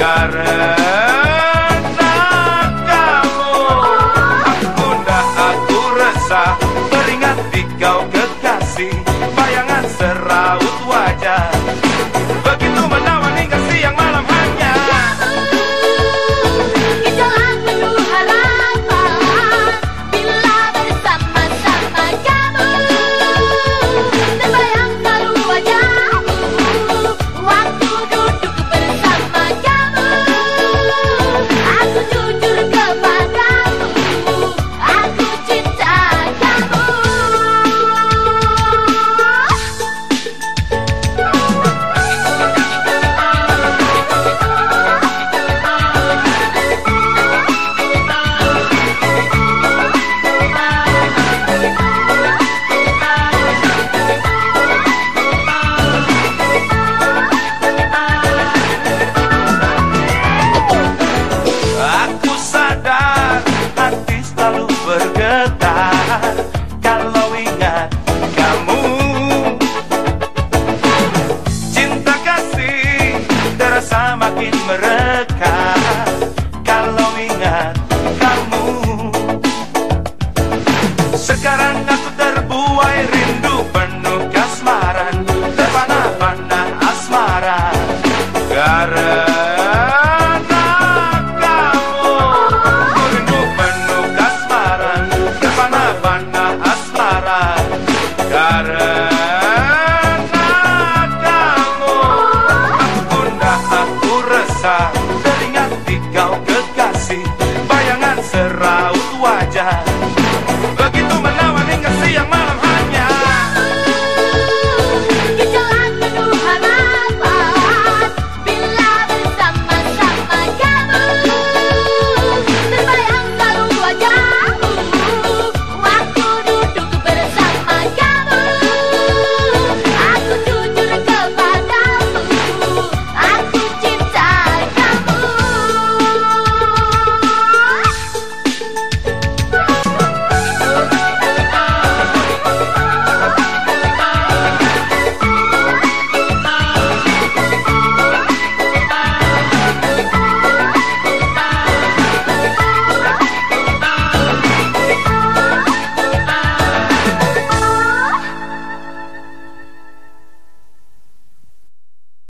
Karena kamu, aku gundah, aku resah, teringat di kau kekasih, bayangan seraut wajah, begitu menawan hingga siang malam hanya. Itulah penuh harapan bila bersama-sama kamu, terbayang selalu wajahmu waktu duduk bersama kamu. Aku jujur kepadamu, aku cinta kamu. Aku sadar hati selalu bergetar kalau ingat kamu. Cinta kasih terasa makin mereka kalau ingat kamu. Sekarang aku terbuai rindu penuh kasmaran, terpana-pana asmara. Karena kamu, ku rindu penuh kasmaran, terpana-pana asmara. Karena kamu, aku gundah, aku resah, teringat di kau kekasih, bayangan seraut